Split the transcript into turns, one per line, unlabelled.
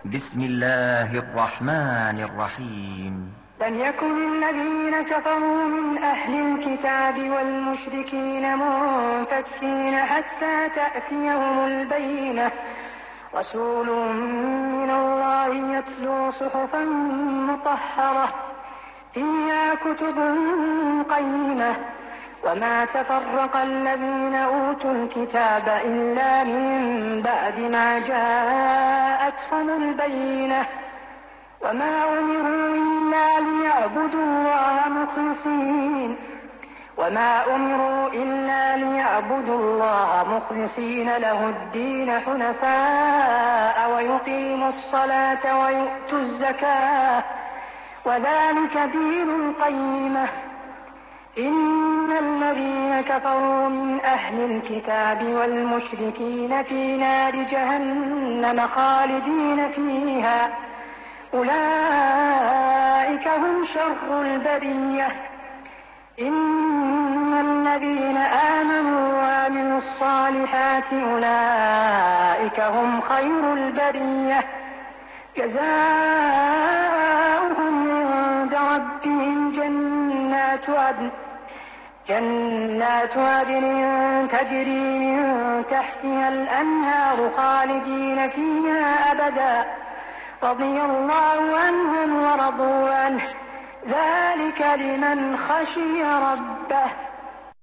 بسم الله الرحمن الرحيم.
لم يكن الذين كفروا من أهل الكتاب والمشركين منفكين حتى تأتيهم البينة، رسول من الله يتلو صحفا مطهرة فيها كتب قيمة. وما تفرق الذين أوتوا الكتاب إلا من بعد ما جاءتهم البينة، وما أمروا إلا ليعبدوا الله مخلصين له الدين حنفاء ويقيموا الصلاة ويؤتوا الزكاة، وذلك دين القيمة. إن الذين كفروا من أهل الكتاب والمشركين في نار جهنم خالدين فيها، أولئك هم شر البرية. إن الذين آمنوا وعملوا الصالحات أولئك هم خير البرية، جزاؤهم عند ربهم جنات عدن تجري من تحتها الأنهار خالدين فيها أبدا، رضي الله عنهم ورضوا عنه، ذلك لمن خشي ربه.